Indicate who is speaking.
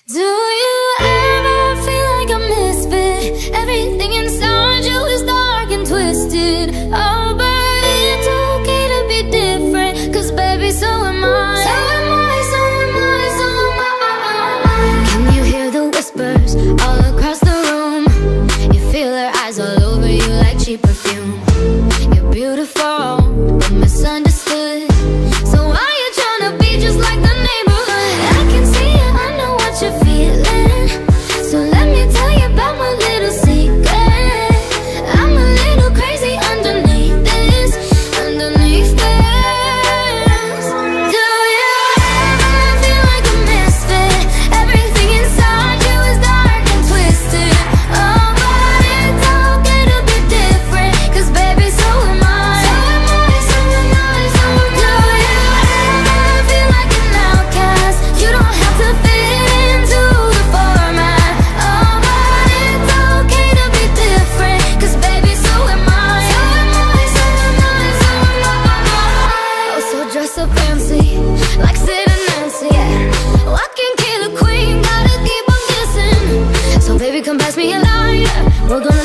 Speaker 1: Do you ever feel like a misfit? Everything inside you is dark and twisted. Oh, but it's okay to be different, 'cause baby, so am I. So am I, so am I, so am I. Can you hear the whispers all across the room? You feel her eyes all over you like cheap perfume. You're beautiful, but misunderstood. So why you tryna be just like the neighborhood? I can see it, I know what you're feeling. So let me tell you about my little secret. I'm a little crazy underneath this, underneath this. Do you ever feel like a misfit? Everything inside you is dark and twisted. Oh, but it's okay to be different, 'cause baby, so am I. So am I, so am I, so am I. Do you ever feel like an outcast? You don't have to fit into the format. Oh, but it's okay to be different, 'cause baby, so am I. So am I, so am I, so am I. Oh, so dress so fancy, like Sid and Nancy, yeah. Oh, I can kill a queen, gotta keep on kissing. So baby, come pass me a lighter. We're gonna